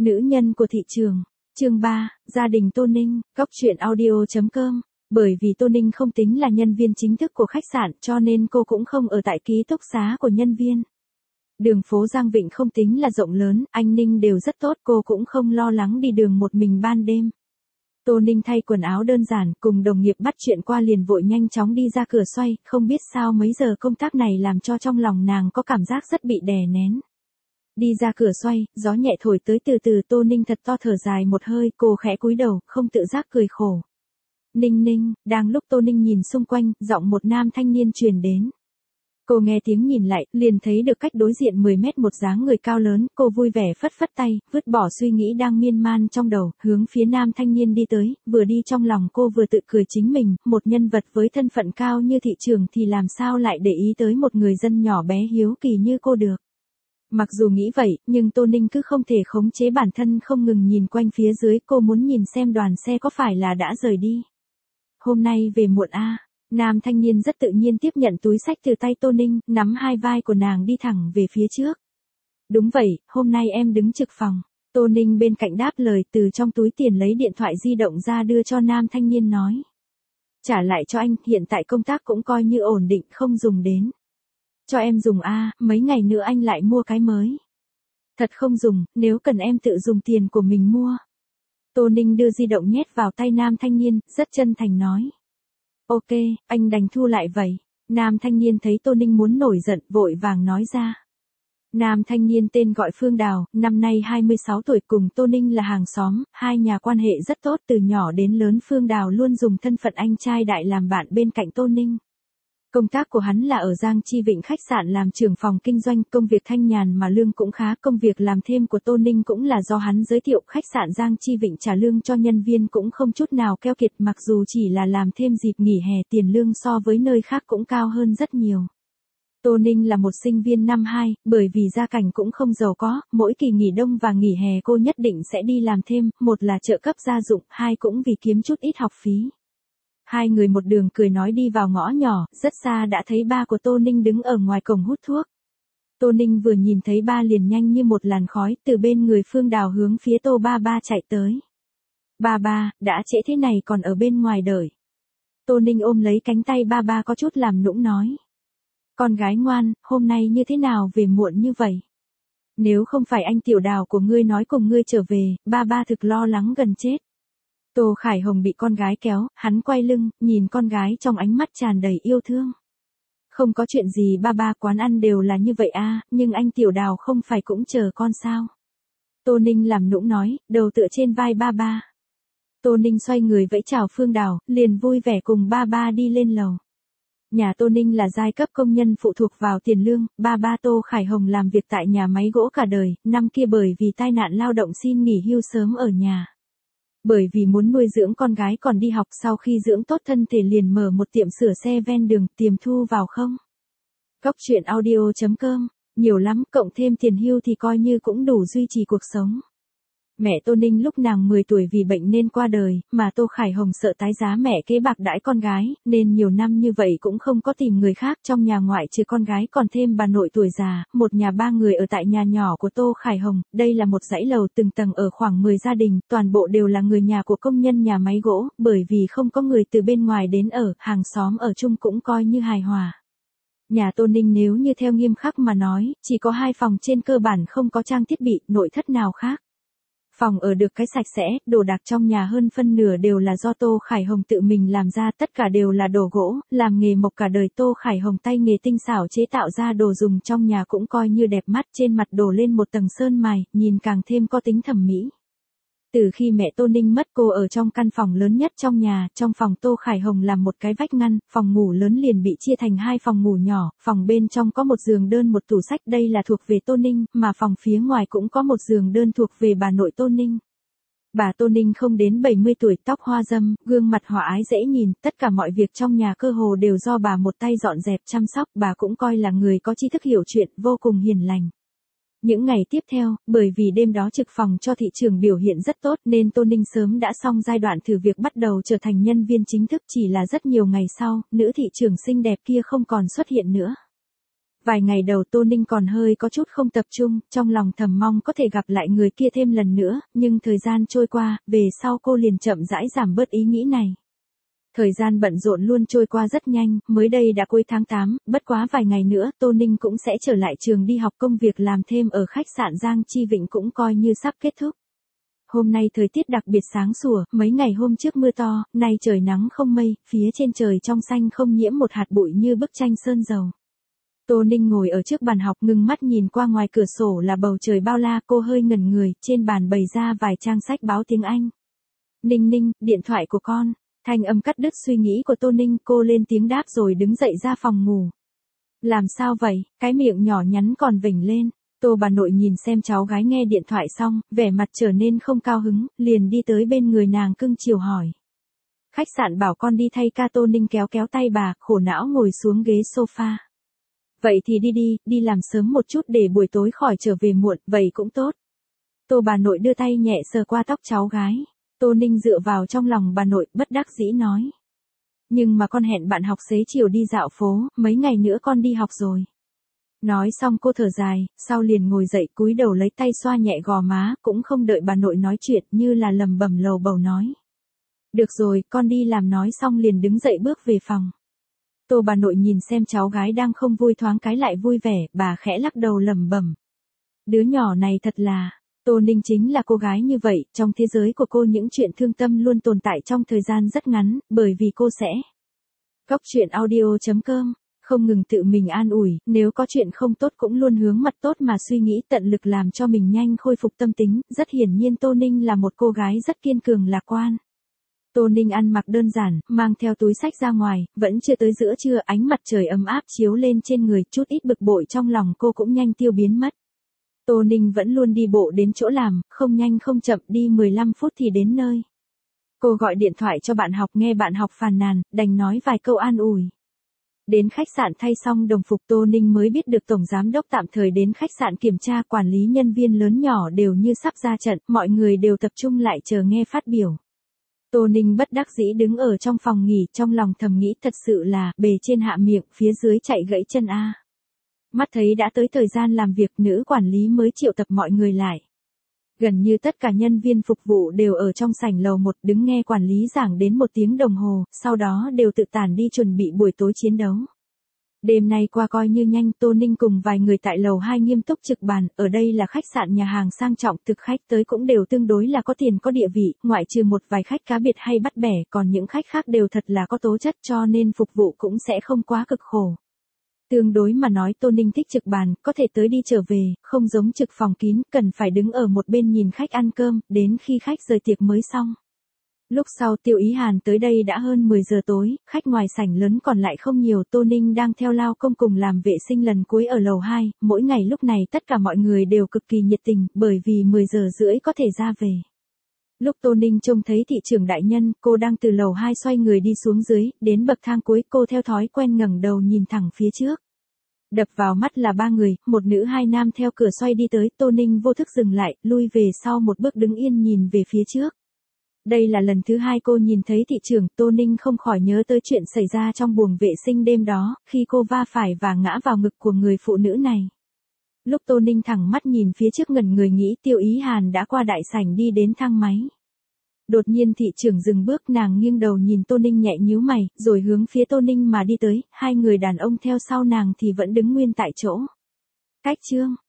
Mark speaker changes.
Speaker 1: Nữ nhân của thị trường. Chương 3, gia đình Tô Ninh, Cóc truyện audio.com. Bởi vì Tô Ninh không tính là nhân viên chính thức của khách sạn cho nên cô cũng không ở tại ký túc xá của nhân viên. Đường phố Giang Vịnh không tính là rộng lớn, an ninh đều rất tốt, cô cũng không lo lắng đi đường một mình ban đêm. Tô Ninh thay quần áo đơn giản, cùng đồng nghiệp bắt chuyện qua liền vội nhanh chóng đi ra cửa xoay, không biết sao mấy giờ công tác này làm cho trong lòng nàng có cảm giác rất bị đè nén. Đi ra cửa xoay, gió nhẹ thổi tới từ từ, Tô Ninh thật to thở dài một hơi, cô khẽ cúi đầu, không tự giác cười khổ. Ninh Ninh, đang lúc Tô Ninh nhìn xung quanh, giọng một nam thanh niên truyền đến. Cô nghe tiếng nhìn lại, liền thấy được cách đối diện 10 mét một dáng người cao lớn, cô vui vẻ phất phất tay, vứt bỏ suy nghĩ đang miên man trong đầu, hướng phía nam thanh niên đi tới, vừa đi trong lòng cô vừa tự cười chính mình, một nhân vật với thân phận cao như thị trường thì làm sao lại để ý tới một người dân nhỏ bé hiếu kỳ như cô được. Mặc dù nghĩ vậy, nhưng Tô Ninh cứ không thể khống chế bản thân không ngừng nhìn quanh phía dưới, cô muốn nhìn xem đoàn xe có phải là đã rời đi. Hôm nay về muộn a. Nam thanh niên rất tự nhiên tiếp nhận túi xách từ tay Tô Ninh, nắm hai vai của nàng đi thẳng về phía trước. Đúng vậy, hôm nay em đứng trực phòng. Tô Ninh bên cạnh đáp lời, từ trong túi tiền lấy điện thoại di động ra đưa cho nam thanh niên nói. Trả lại cho anh, hiện tại công tác cũng coi như ổn định, không dùng đến. Cho em dùng a, mấy ngày nữa anh lại mua cái mới. Thật không dùng, nếu cần em tự dùng tiền của mình mua. Tô Ninh đưa di động nhét vào tay nam thanh niên, rất chân thành nói. Ok, anh đành thu lại vậy. Nam thanh niên thấy Tô Ninh muốn nổi giận, vội vàng nói ra. Nam thanh niên tên gọi Phương Đào, năm nay 26 tuổi, cùng Tô Ninh là hàng xóm, hai nhà quan hệ rất tốt, từ nhỏ đến lớn Phương Đào luôn dùng thân phận anh trai đại làm bạn bên cạnh Tô Ninh. Công tác của hắn là ở Giang Chi Vịnh khách sạn làm trưởng phòng kinh doanh, công việc thanh nhàn mà lương cũng khá, công việc làm thêm của Tô Ninh cũng là do hắn giới thiệu, khách sạn Giang Chi Vịnh trả lương cho nhân viên cũng không chút nào keo kiệt, mặc dù chỉ là làm thêm dịp nghỉ hè, tiền lương so với nơi khác cũng cao hơn rất nhiều. Tô Ninh là một sinh viên năm 2, bởi vì gia cảnh cũng không giàu có, mỗi kỳ nghỉ đông và nghỉ hè cô nhất định sẽ đi làm thêm, một là trợ cấp gia dụng, hai cũng vì kiếm chút ít học phí. Hai người một đường cười nói đi vào ngõ nhỏ, rất xa đã thấy ba của Tô Ninh đứng ở ngoài cổng hút thuốc. Tô Ninh vừa nhìn thấy ba liền nhanh như một làn khói, từ bên người Phương Đào hướng phía Tô ba ba chạy tới. Ba ba, đã trễ thế này còn ở bên ngoài đợi. Tô Ninh ôm lấy cánh tay ba ba có chút làm nũng nói. Con gái ngoan, hôm nay như thế nào về muộn như vậy? Nếu không phải anh tiểu Đào của ngươi nói cùng ngươi trở về, ba ba thực lo lắng gần chết. Tô Khải Hồng bị con gái kéo, hắn quay lưng, nhìn con gái trong ánh mắt tràn đầy yêu thương. Không có chuyện gì ba ba, quán ăn đều là như vậy a, nhưng anh tiểu Đào không phải cũng chờ con sao? Tô Ninh làm nũng nói, đầu tựa trên vai ba ba. Tô Ninh xoay người vẫy chào Phương Đào, liền vui vẻ cùng ba ba đi lên lầu. Nhà Tô Ninh là giai cấp công nhân phụ thuộc vào tiền lương, ba ba Tô Khải Hồng làm việc tại nhà máy gỗ cả đời, năm kia bởi vì tai nạn lao động xin nghỉ hưu sớm ở nhà. Bởi vì muốn nuôi dưỡng con gái còn đi học, sau khi dưỡng tốt thân thể liền mở một tiệm sửa xe ven đường, tiềm thu vào không. Cóc truyện audio.com, nhiều lắm, cộng thêm tiền hưu thì coi như cũng đủ duy trì cuộc sống. Mẹ Tô Ninh lúc nàng 10 tuổi vì bệnh nên qua đời, mà Tô Khải Hồng sợ tái giá mẹ kế bạc đãi con gái, nên nhiều năm như vậy cũng không có tìm người khác, trong nhà ngoại trừ con gái còn thêm bà nội tuổi già, một nhà ba người ở tại nhà nhỏ của Tô Khải Hồng, đây là một dãy lầu từng tầng ở khoảng 10 gia đình, toàn bộ đều là người nhà của công nhân nhà máy gỗ, bởi vì không có người từ bên ngoài đến ở, hàng xóm ở chung cũng coi như hài hòa. Nhà Tô Ninh nếu như theo nghiêm khắc mà nói, chỉ có 2 phòng trên cơ bản không có trang thiết bị, nội thất nào khác. Phòng ở được cái sạch sẽ, đồ đạc trong nhà hơn phân nửa đều là do Tô Khải Hồng tự mình làm ra, tất cả đều là đồ gỗ, làm nghề mộc cả đời. Tô Khải Hồng tay nghề tinh xảo chế tạo ra đồ dùng trong nhà cũng coi như đẹp mắt, trên mặt đổ lên một tầng sơn mài, nhìn càng thêm có tính thẩm mỹ. Từ khi mẹ Tô Ninh mất, cô ở trong căn phòng lớn nhất trong nhà, trong phòng Tô Khải Hồng làm một cái vách ngăn, phòng ngủ lớn liền bị chia thành 2 phòng ngủ nhỏ, phòng bên trong có một giường đơn một tủ sách, đây là thuộc về Tô Ninh, mà phòng phía ngoài cũng có một giường đơn thuộc về bà nội Tô Ninh. Bà Tô Ninh không đến 70 tuổi, tóc hoa râm, gương mặt hòa ái dễ nhìn, tất cả mọi việc trong nhà cơ hồ đều do bà một tay dọn dẹp chăm sóc, bà cũng coi là người có tri thức hiểu chuyện, vô cùng hiền lành. Những ngày tiếp theo, bởi vì đêm đó trực phòng cho thị trường biểu hiện rất tốt nên Tô Ninh sớm đã xong giai đoạn thử việc bắt đầu trở thành nhân viên chính thức, chỉ là rất nhiều ngày sau, nữ thị trường xinh đẹp kia không còn xuất hiện nữa. Vài ngày đầu Tô Ninh còn hơi có chút không tập trung, trong lòng thầm mong có thể gặp lại người kia thêm lần nữa, nhưng thời gian trôi qua, về sau cô liền chậm rãi giảm bớt ý nghĩ này. Thời gian bận rộn luôn trôi qua rất nhanh, mới đây đã cuối tháng 8, bất quá vài ngày nữa Tô Ninh cũng sẽ trở lại trường đi học, công việc làm thêm ở khách sạn Giang Chi Vịnh cũng coi như sắp kết thúc. Hôm nay thời tiết đặc biệt sáng sủa, mấy ngày hôm trước mưa to, nay trời nắng không mây, phía trên trời trong xanh không nhiễm một hạt bụi như bức tranh sơn dầu. Tô Ninh ngồi ở trước bàn học ngưng mắt nhìn qua ngoài cửa sổ là bầu trời bao la, cô hơi ngẩn người, trên bàn bày ra vài trang sách báo tiếng Anh. Ninh Ninh, điện thoại của con. Thanh âm cắt đứt suy nghĩ của Tô Ninh, cô lên tiếng đáp rồi đứng dậy ra phòng ngủ. Làm sao vậy, cái miệng nhỏ nhắn còn vểnh lên. Tô bà nội nhìn xem cháu gái nghe điện thoại xong, vẻ mặt trở nên không cao hứng, liền đi tới bên người nàng cưng chiều hỏi. Khách sạn bảo con đi thay ca. Tô Ninh kéo kéo tay bà, khổ não ngồi xuống ghế sofa. Vậy thì đi đi, đi làm sớm một chút để buổi tối khỏi trở về muộn, vậy cũng tốt. Tô bà nội đưa tay nhẹ sờ qua tóc cháu gái. Tô Ninh dựa vào trong lòng bà nội, bất đắc dĩ nói. Nhưng mà con hẹn bạn học xế chiều đi dạo phố, mấy ngày nữa con đi học rồi. Nói xong cô thở dài, sau liền ngồi dậy cúi đầu lấy tay xoa nhẹ gò má, cũng không đợi bà nội nói chuyện như là lầm bầm lầu bầu nói. Được rồi, con đi làm. Nói xong liền đứng dậy bước về phòng. Tô bà nội nhìn xem cháu gái đang không vui thoáng cái lại vui vẻ, bà khẽ lắc đầu lẩm bẩm. Đứa nhỏ này thật là... Tô Ninh chính là cô gái như vậy, trong thế giới của cô những chuyện thương tâm luôn tồn tại trong thời gian rất ngắn, bởi vì cô sẽ... Góc chuyện audio.com, không ngừng tự mình an ủi, nếu có chuyện không tốt cũng luôn hướng mặt tốt mà suy nghĩ, tận lực làm cho mình nhanh khôi phục tâm tính, rất hiển nhiên Tô Ninh là một cô gái rất kiên cường lạc quan. Tô Ninh ăn mặc đơn giản, mang theo túi xách ra ngoài, vẫn chưa tới giữa trưa, ánh mặt trời ấm áp chiếu lên trên người, chút ít bực bội trong lòng cô cũng nhanh tiêu biến mất. Tô Ninh vẫn luôn đi bộ đến chỗ làm, không nhanh không chậm, đi 15 phút thì đến nơi. Cô gọi điện thoại cho bạn học, nghe bạn học phàn nàn, đành nói vài câu an ủi. Đến khách sạn thay xong đồng phục, Tô Ninh mới biết được tổng giám đốc tạm thời đến khách sạn kiểm tra, quản lý nhân viên lớn nhỏ đều như sắp ra trận, mọi người đều tập trung lại chờ nghe phát biểu. Tô Ninh bất đắc dĩ đứng ở trong phòng nghỉ, trong lòng thầm nghĩ thật sự là bề trên hạ miệng, phía dưới chạy gãy chân a. Mắt thấy đã tới thời gian làm việc, nữ quản lý mới triệu tập mọi người lại. Gần như tất cả nhân viên phục vụ đều ở trong sảnh lầu 1 đứng nghe quản lý giảng đến 1 tiếng đồng hồ, sau đó đều tự tản đi chuẩn bị buổi tối chiến đấu. Đêm nay qua coi như nhanh, Tô Ninh cùng vài người tại lầu 2 nghiêm túc trực bàn, ở đây là khách sạn nhà hàng sang trọng, thực khách tới cũng đều tương đối là có tiền có địa vị, ngoại trừ một vài khách cá biệt hay bắt bẻ, còn những khách khác đều thật là có tố chất, cho nên phục vụ cũng sẽ không quá cực khổ. Tương đối mà nói Tô Ninh thích trực bàn, có thể tới đi trở về, không giống trực phòng kín, cần phải đứng ở một bên nhìn khách ăn cơm, đến khi khách rời tiệc mới xong. Lúc sau Tiêu Ý Hàn tới đây đã hơn 10 giờ tối, khách ngoài sảnh lớn còn lại không nhiều, Tô Ninh đang theo lao công cùng làm vệ sinh lần cuối ở lầu 2, mỗi ngày lúc này tất cả mọi người đều cực kỳ nhiệt tình, bởi vì 10 giờ rưỡi có thể ra về. Lúc Tô Ninh trông thấy thị trưởng đại nhân, cô đang từ lầu 2 xoay người đi xuống dưới, đến bậc thang cuối, cô theo thói quen ngẩng đầu nhìn thẳng phía trước. Đập vào mắt là 3 người, 1 nữ 2 nam theo cửa xoay đi tới, Tô Ninh vô thức dừng lại, lui về sau một bước đứng yên nhìn về phía trước. Đây là lần thứ 2 cô nhìn thấy thị trưởng, Tô Ninh không khỏi nhớ tới chuyện xảy ra trong buồng vệ sinh đêm đó, khi cô va phải và ngã vào ngực của người phụ nữ này. Lúc Tô Ninh thẳng mắt nhìn phía trước ngẩn người nghĩ Tiêu Ý Hàn đã qua đại sảnh đi đến thang máy. Đột nhiên thị trưởng dừng bước, nàng nghiêng đầu nhìn Tô Ninh nhẹ nhíu mày, rồi hướng phía Tô Ninh mà đi tới, 2 người đàn ông theo sau nàng thì vẫn đứng nguyên tại chỗ. Cách chương